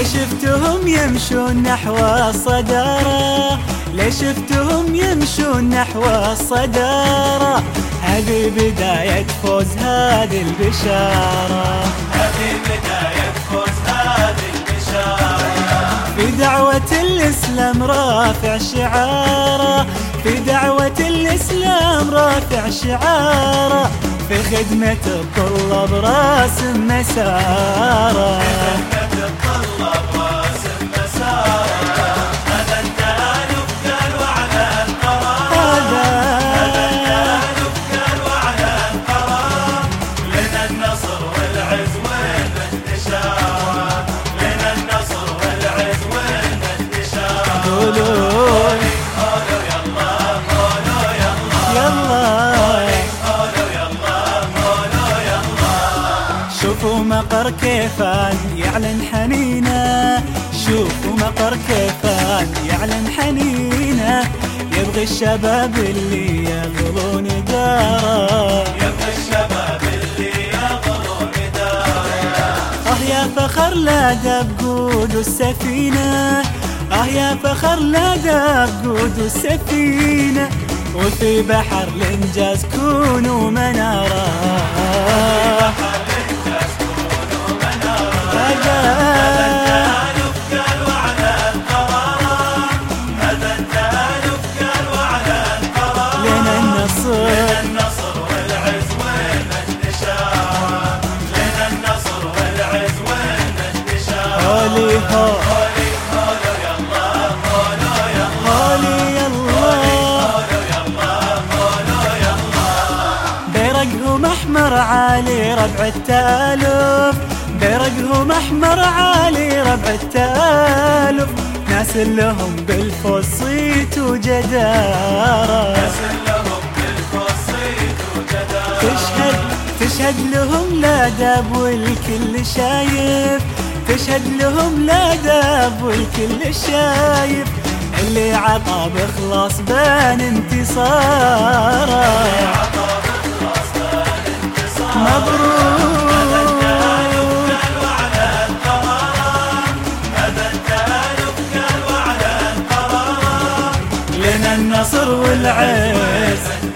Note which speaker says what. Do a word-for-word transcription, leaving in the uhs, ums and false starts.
Speaker 1: ليش شفتهم يمشون نحو الصدارة، ليش شفتهم يمشون نحو الصدارة. هذه بداية فوز هذه البشارة،
Speaker 2: هذه بداية فوز هذه البشارة.
Speaker 1: في دعوة الإسلام رافع شعاره، في دعوة الإسلام رافع شعاره. في خدمة الطلاب راسم مساره، شوفوا مقر كيفان يعلن حنينه، شوفوا مقر كيفان يعلن حنينه. يبغي الشباب اللي يغلون داره،
Speaker 2: يبغي الشباب اللي يغلون داره.
Speaker 1: اه يا فخر لا داب قود السفينة، اه يا فخر لا داب قود السفينة. وفي بحر الإنجاز كونوا منارة، هولي هو
Speaker 2: هولي يلا هولو يلا،
Speaker 1: هولي يلا
Speaker 2: هولو يلا.
Speaker 1: بيرقهم أحمر عالي ربع التالف، بيرقهم أحمر عالي ربع التالف. ناس لهم بالفوز صيت وجدارة،
Speaker 2: ناس لهم بالفوز صيت وجدارة.
Speaker 1: تشهد تشهد لهم لا داب والكل شايف، تشهد لهم لا داب والكل شايف. اللي عطى بإخلاص بان انتصاره، مبروك لنا النصر والعز.